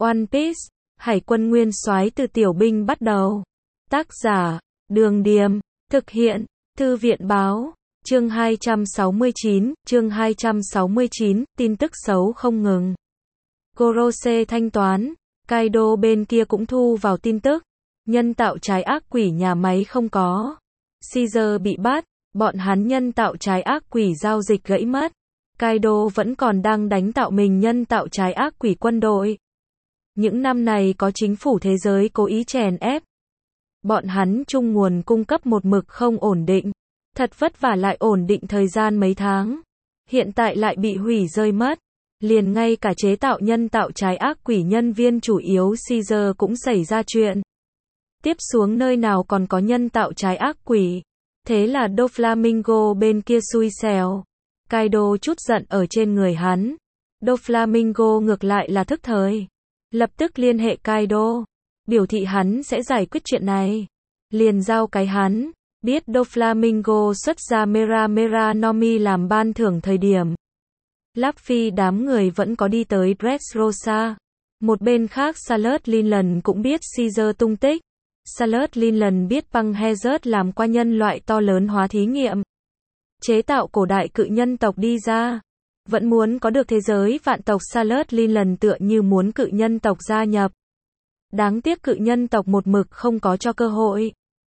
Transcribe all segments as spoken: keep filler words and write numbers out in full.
One Piece, Hải quân nguyên soái từ tiểu binh bắt đầu. Tác giả, Đường Điềm, thực hiện, Thư viện báo, chương hai trăm sáu mươi chín, chương hai trăm sáu mươi chín, tin tức xấu không ngừng. Gorose thanh toán, Kaido bên kia cũng thu vào tin tức, nhân tạo trái ác quỷ nhà máy không có. Caesar bị bắt, bọn hắn nhân tạo trái ác quỷ giao dịch gãy mất. Kaido vẫn còn đang đánh tạo mình nhân tạo trái ác quỷ quân đội. Những năm này có chính phủ thế giới cố ý chèn ép. Bọn hắn chung nguồn cung cấp một mực không ổn định. Thật vất vả lại ổn định thời gian mấy tháng. Hiện tại lại bị hủy rơi mất. Liền ngay cả chế tạo nhân tạo trái ác quỷ nhân viên chủ yếu Caesar cũng xảy ra chuyện. Tiếp xuống nơi nào còn có nhân tạo trái ác quỷ. Thế là Doflamingo bên kia xui xẻo. Kaido chút giận ở trên người hắn. Doflamingo ngược lại là thức thời. Lập tức liên hệ Kaido. Biểu thị hắn sẽ giải quyết chuyện này. Liền giao cái hắn. Biết Doflamingo xuất ra Mera Mera no Mi làm ban thưởng thời điểm. Luffy đám người vẫn có đi tới Dressrosa. Một bên khác Salad Linlan cũng biết Caesar tung tích. Salad Linlan biết băng Hazard làm qua nhân loại to lớn hóa thí nghiệm. Chế tạo cổ đại cự nhân tộc đi ra. Vẫn muốn có được thế giới vạn tộc. Salad Linlan tựa như muốn cự nhân tộc gia nhập. Đáng tiếc cự nhân tộc một mực không có cho cơ hội.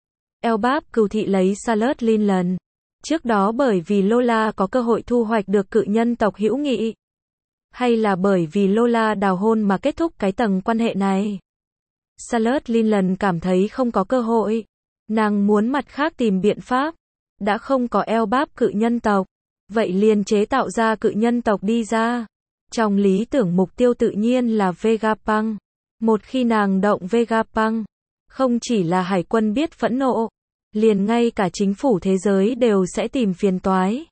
Elbap cừu thị lấy Salad Linlan. Trước đó bởi vì Lola có cơ hội thu hoạch được cự nhân tộc hữu nghị. Hay là bởi vì Lola đào hôn mà kết thúc cái tầng quan hệ này. Salad Linlan cảm thấy không có cơ hội. Nàng muốn mặt khác tìm biện pháp. Đã không có Elbap cự nhân tộc. Vậy liền chế tạo ra cự nhân tộc đi ra. Trong lý tưởng mục tiêu tự nhiên là Vegapunk. Một khi nàng động Vegapunk, không chỉ là hải quân biết phẫn nộ, liền ngay cả chính phủ thế giới đều sẽ tìm phiền toái.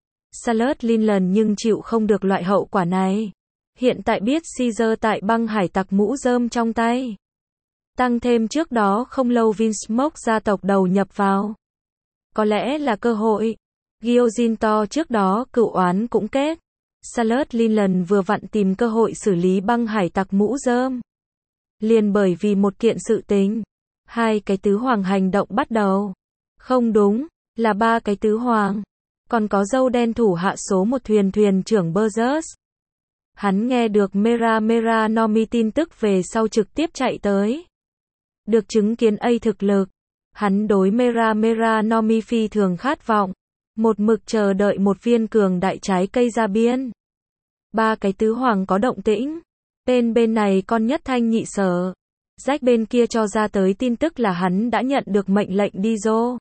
Salad Linlan nhưng chịu không được loại hậu quả này. Hiện tại biết Caesar tại băng hải tặc mũ rơm trong tay. Tăng thêm trước đó không lâu Vinsmoke gia tộc đầu nhập vào. Có lẽ là cơ hội. Gyojin trước đó cựu oán cũng kết. Salad Linlan vừa vặn tìm cơ hội xử lý băng hải tặc mũ rơm. Liền bởi vì một kiện sự tình. Hai cái tứ hoàng hành động bắt đầu. Không đúng, là ba cái tứ hoàng. Còn có dâu đen thủ hạ số một thuyền thuyền trưởng Burgess. Hắn nghe được Mera Mera no Mi tin tức về sau trực tiếp chạy tới. Được chứng kiến A thực lực. Hắn đối Mera Mera no Mi phi thường khát vọng. Một mực chờ đợi một viên cường đại trái cây ra biên. Ba cái tứ hoàng có động tĩnh. Bên bên này con nhất thanh nhị sở. Jack bên kia cho ra tới tin tức là hắn đã nhận được mệnh lệnh đi Dô.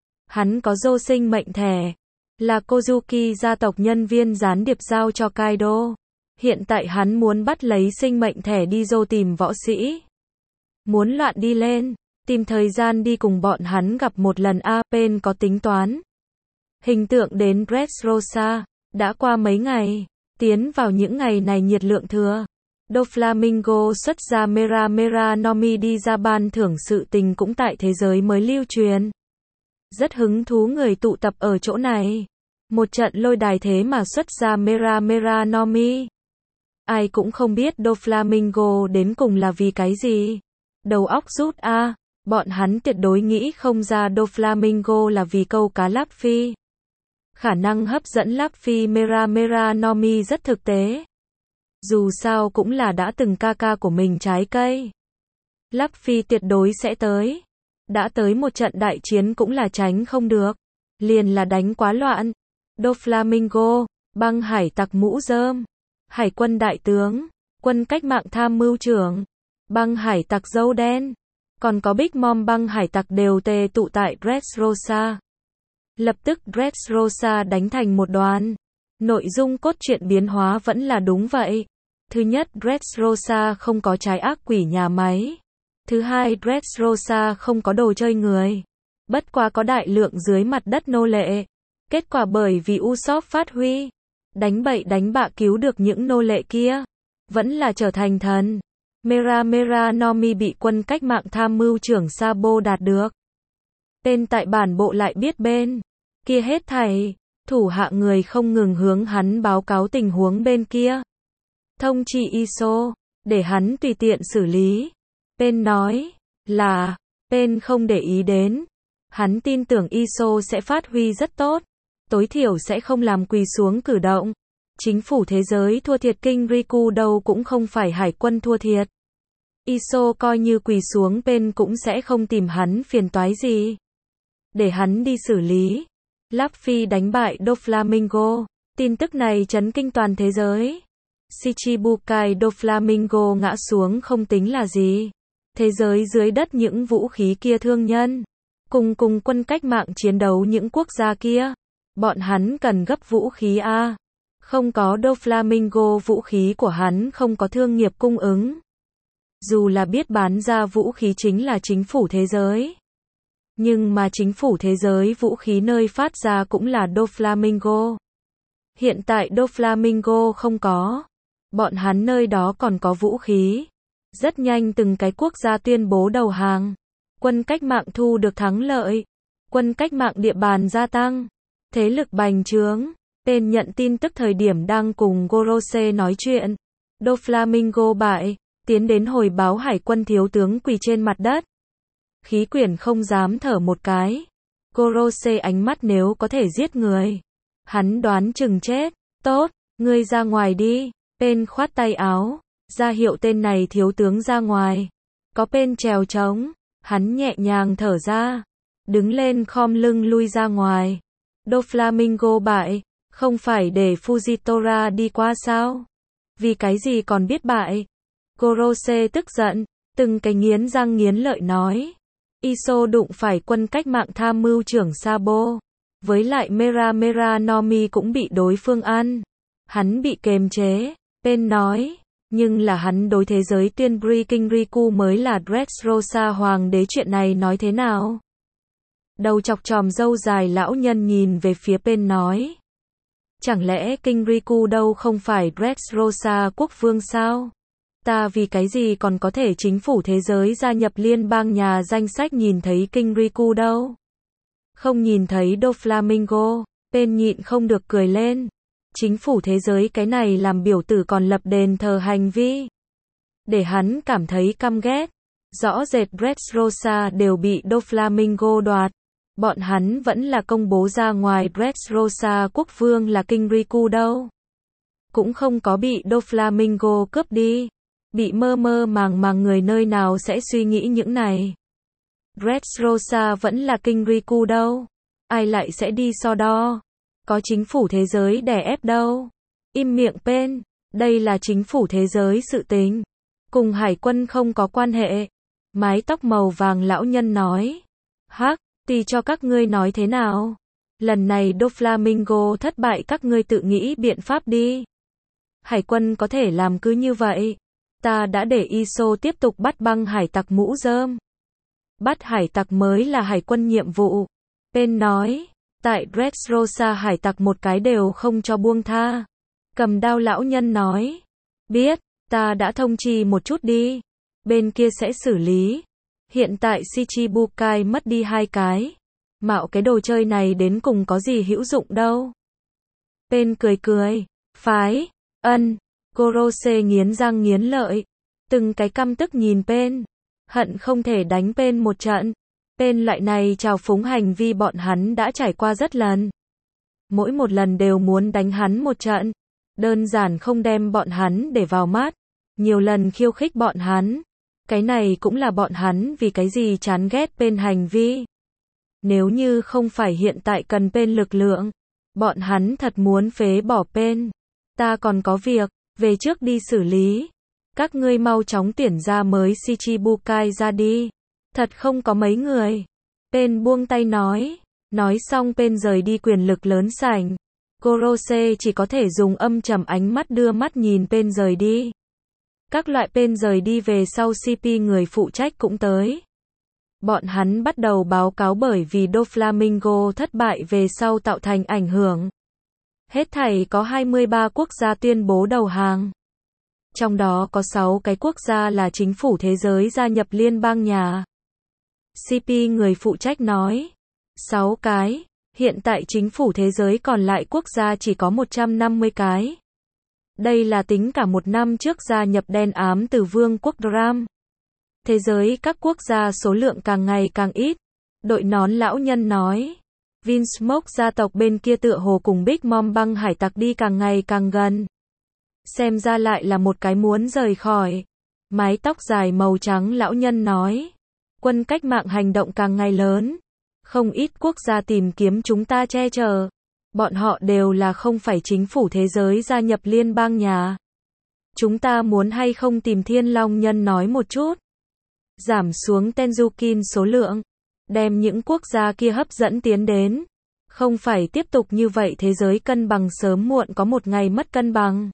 Hắn có Dô sinh mệnh thẻ. Là Kozuki gia tộc nhân viên gián điệp giao cho Kaido. Hiện tại hắn muốn bắt lấy sinh mệnh thẻ đi Dô tìm võ sĩ. Muốn loạn đi lên. Tìm thời gian đi cùng bọn hắn gặp một lần. A bên có tính toán. Hình tượng đến Dressrosa. Đã qua mấy ngày. Tiến vào những ngày này nhiệt lượng thừa. Doflamingo xuất ra Mera Mera no Mi đi ra ban thưởng sự tình cũng tại thế giới mới lưu truyền. Rất hứng thú người tụ tập ở chỗ này. Một trận lôi đài thế mà xuất ra Mera Mera no Mi. Ai cũng không biết Doflamingo đến cùng là vì cái gì. Đầu óc rút a, à, bọn hắn tuyệt đối nghĩ không ra Doflamingo là vì câu cá Luffy. Khả năng hấp dẫn Luffy Mera Mera no Mi rất thực tế. Dù sao cũng là đã từng ca ca của mình trái cây. Luffy tuyệt đối sẽ tới. Đã tới một trận đại chiến cũng là tránh không được. Liền là đánh quá loạn. Doflamingo, băng hải tặc mũ rơm. Hải quân đại tướng. Quân cách mạng tham mưu trưởng. Băng hải tặc dâu đen. Còn có Big Mom băng hải tặc đều tề tụ tại Dressrosa. Lập tức Dressrosa đánh thành một đoàn. Nội dung cốt truyện biến hóa vẫn là đúng vậy. Thứ nhất, Dressrosa không có trái ác quỷ nhà máy. Thứ hai, Dressrosa không có đồ chơi người. Bất quá có đại lượng dưới mặt đất nô lệ. Kết quả bởi vì Usopp phát huy. Đánh bậy đánh bạ cứu được những nô lệ kia. Vẫn là trở thành thần. Mera Mera no Mi bị quân cách mạng tham mưu trưởng Sabo đạt được. Tên tại bản bộ lại biết bên kia hết thảy. Thủ hạ người không ngừng hướng hắn báo cáo tình huống bên kia. Thông chi Iso, để hắn tùy tiện xử lý. Pen nói, là, Pen không để ý đến. Hắn tin tưởng i ét o sẽ phát huy rất tốt, tối thiểu sẽ không làm quỳ xuống cử động. Chính phủ thế giới thua thiệt King Riku đâu cũng không phải hải quân thua thiệt. i ét o coi như quỳ xuống Pen cũng sẽ không tìm hắn phiền toái gì. Để hắn đi xử lý. Luffy đánh bại Doflamingo. Tin tức này chấn kinh toàn thế giới. Shichibukai Doflamingo ngã xuống không tính là gì. Thế giới dưới đất những vũ khí kia thương nhân. Cùng cùng quân cách mạng chiến đấu những quốc gia kia. Bọn hắn cần gấp vũ khí A. Không có Doflamingo vũ khí của hắn không có thương nghiệp cung ứng. Dù là biết bán ra vũ khí chính là chính phủ thế giới. Nhưng mà chính phủ thế giới vũ khí nơi phát ra cũng là Doflamingo. Hiện tại Doflamingo không có. Bọn hắn nơi đó còn có vũ khí. Rất nhanh từng cái quốc gia tuyên bố đầu hàng. Quân cách mạng thu được thắng lợi. Quân cách mạng địa bàn gia tăng. Thế lực bành trướng. Pen nhận tin tức thời điểm đang cùng Gorose nói chuyện. Doflamingo bại. Tiến đến hồi báo hải quân thiếu tướng quỳ trên mặt đất. Khí quyển không dám thở một cái. Gorose ánh mắt nếu có thể giết người. Hắn đoán chừng chết. Tốt, ngươi ra ngoài đi. Pen khoát tay áo. Ra hiệu tên này thiếu tướng ra ngoài. Có Pen trèo trống. Hắn nhẹ nhàng thở ra. Đứng lên khom lưng lui ra ngoài. Doflamingo bại. Không phải để Fujitora đi qua sao? Vì cái gì còn biết bại? Gorose tức giận. Từng cái nghiến răng nghiến lợi nói. i ét o đụng phải quân cách mạng tham mưu trưởng Sabo. Với lại Mera Mera Nomi cũng bị đối phương ăn. Hắn bị kềm chế. Pen nói. Nhưng là hắn đối thế giới tuyên bố King Riku mới là Dressrosa hoàng đế, chuyện này nói thế nào? Đầu chọc tròm râu dài lão nhân nhìn về phía Pen nói. Chẳng lẽ King Riku đâu không phải Dressrosa quốc vương sao? Ta vì cái gì còn có thể chính phủ thế giới gia nhập liên bang nhà danh sách nhìn thấy King Riku đâu? Không nhìn thấy Doflamingo. Pen nhịn không được cười lên. Chính phủ thế giới cái này làm biểu tử còn lập đền thờ hành vi. Để hắn cảm thấy căm ghét. Rõ rệt Dressrosa đều bị Doflamingo đoạt. Bọn hắn vẫn là công bố ra ngoài Dressrosa quốc vương là King Riku đâu. Cũng không có bị Doflamingo cướp đi. Bị mơ mơ màng màng người nơi nào sẽ suy nghĩ những này. Dressrosa vẫn là King Riku đâu. Ai lại sẽ đi so đo. Có chính phủ thế giới đè ép đâu. Im miệng Pen. Đây là chính phủ thế giới sự tình. Cùng hải quân không có quan hệ. Mái tóc màu vàng lão nhân nói. Hắc, tùy cho các ngươi nói thế nào. Lần này Doflamingo thất bại các ngươi tự nghĩ biện pháp đi. Hải quân có thể làm cứ như vậy. Ta đã để i ét o tiếp tục bắt băng hải tặc mũ rơm. Bắt hải tặc mới là hải quân nhiệm vụ. Pen nói. Tại Dressrosa hải tặc một cái đều không cho buông tha. Cầm đao lão nhân nói. Biết, ta đã thông chi một chút đi. Bên kia sẽ xử lý. Hiện tại Shichibukai mất đi hai cái. Mạo cái đồ chơi này đến cùng có gì hữu dụng đâu. Pen cười cười. Phái. Ân. Gorose nghiến răng nghiến lợi. Từng cái căm tức nhìn Pen. Hận không thể đánh Pen một trận. Pen loại này trào phúng hành vi bọn hắn đã trải qua rất lần. Mỗi một lần đều muốn đánh hắn một trận. Đơn giản không đem bọn hắn để vào mắt. Nhiều lần khiêu khích bọn hắn. Cái này cũng là bọn hắn vì cái gì chán ghét Pen hành vi. Nếu như không phải hiện tại cần Pen lực lượng. Bọn hắn thật muốn phế bỏ Pen. Ta còn có việc. Về trước đi xử lý. Các ngươi mau chóng tuyển ra mới Shichibukai ra đi. Thật không có mấy người. Pen buông tay nói. Nói xong Pen rời đi quyền lực lớn sảnh. Gorose chỉ có thể dùng âm trầm ánh mắt đưa mắt nhìn Pen rời đi. Các loại Pen rời đi về sau xê pê người phụ trách cũng tới. Bọn hắn bắt đầu báo cáo bởi vì Doflamingo thất bại về sau tạo thành ảnh hưởng. Hết thảy có hai mươi ba quốc gia tuyên bố đầu hàng. Trong đó có sáu cái quốc gia là chính phủ thế giới gia nhập liên bang nhà. xê pê người phụ trách nói. sáu cái. Hiện tại chính phủ thế giới còn lại quốc gia chỉ có một trăm năm mươi cái. Đây là tính cả một năm trước gia nhập đen ám từ vương quốc Dram. Thế giới các quốc gia số lượng càng ngày càng ít. Đội nón lão nhân nói. Vinsmoke gia tộc bên kia tựa hồ cùng Big Mom băng hải tặc đi càng ngày càng gần. Xem ra lại là một cái muốn rời khỏi. Mái tóc dài màu trắng lão nhân nói. Quân cách mạng hành động càng ngày lớn. Không ít quốc gia tìm kiếm chúng ta che chở. Bọn họ đều là không phải chính phủ thế giới gia nhập liên bang nhà. Chúng ta muốn hay không tìm Thiên Long Nhân nói một chút. Giảm xuống Tenzukin số lượng. Đem những quốc gia kia hấp dẫn tiến đến. Không phải tiếp tục như vậy thế giới cân bằng sớm muộn có một ngày mất cân bằng.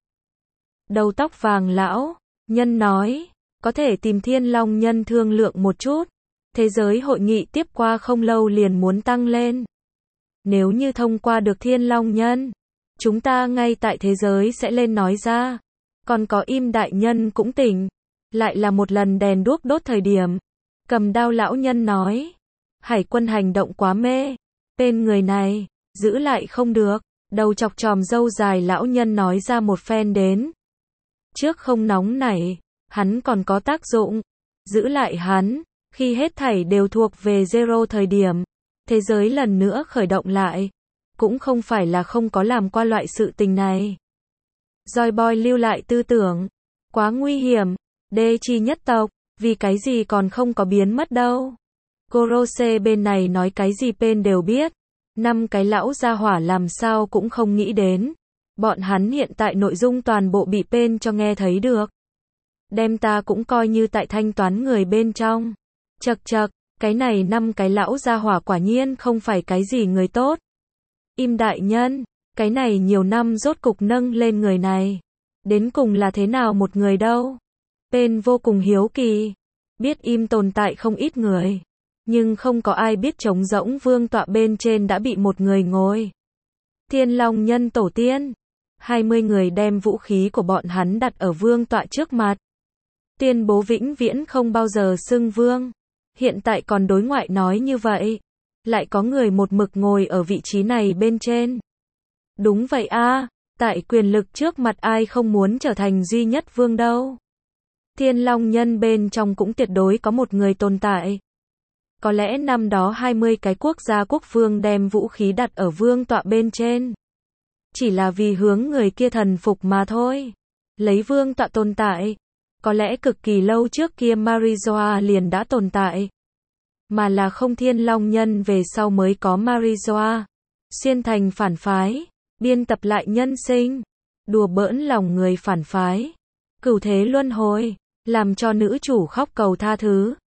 Đầu tóc vàng lão nhân nói. Có thể tìm Thiên Long Nhân thương lượng một chút. Thế giới hội nghị tiếp qua không lâu liền muốn tăng lên. Nếu như thông qua được Thiên Long Nhân, chúng ta ngay tại thế giới sẽ lên nói ra. Còn có Im đại nhân cũng tỉnh. Lại là một lần đèn đuốc đốt thời điểm. Cầm đao lão nhân nói. Hải quân hành động quá mê. Tên người này, giữ lại không được. Đầu chọc tròm râu dài lão nhân nói ra một phen đến. Trước không nóng nảy, hắn còn có tác dụng. Giữ lại hắn, khi hết thảy đều thuộc về Zero thời điểm. Thế giới lần nữa khởi động lại. Cũng không phải là không có làm qua loại sự tình này. Joy Boy lưu lại tư tưởng. Quá nguy hiểm. Đê chi nhất tộc. Vì cái gì còn không có biến mất đâu. Gorose bên này nói cái gì Pen đều biết. Năm cái lão gia hỏa làm sao cũng không nghĩ đến. Bọn hắn hiện tại nội dung toàn bộ bị Pen cho nghe thấy được. Đem ta cũng coi như tại thanh toán người bên trong. Chậc chậc, cái này năm cái lão gia hỏa quả nhiên không phải cái gì người tốt. Im đại nhân, cái này nhiều năm rốt cục nâng lên người này. Đến cùng là thế nào một người đâu. Pen vô cùng hiếu kỳ. Biết Im tồn tại không ít người. Nhưng không có ai biết trống rỗng vương tọa bên trên đã bị một người ngồi. Thiên Long Nhân tổ tiên. hai mươi người đem vũ khí của bọn hắn đặt ở vương tọa trước mặt. Tuyên bố vĩnh viễn không bao giờ xưng vương. Hiện tại còn đối ngoại nói như vậy. Lại có người một mực ngồi ở vị trí này bên trên. Đúng vậy a, tại quyền lực trước mặt ai không muốn trở thành duy nhất vương đâu. Thiên Long Nhân bên trong cũng tuyệt đối có một người tồn tại. Có lẽ năm đó hai mươi cái quốc gia quốc vương đem vũ khí đặt ở vương tọa bên trên. Chỉ là vì hướng người kia thần phục mà thôi. Lấy vương tọa tồn tại. Có lẽ cực kỳ lâu trước kia Marijoa liền đã tồn tại. Mà là không Thiên Long Nhân về sau mới có Marijoa. Xuyên thành phản phái. Biên tập lại nhân sinh. Đùa bỡn lòng người phản phái. Cửu thế luân hồi. Làm cho nữ chủ khóc cầu tha thứ.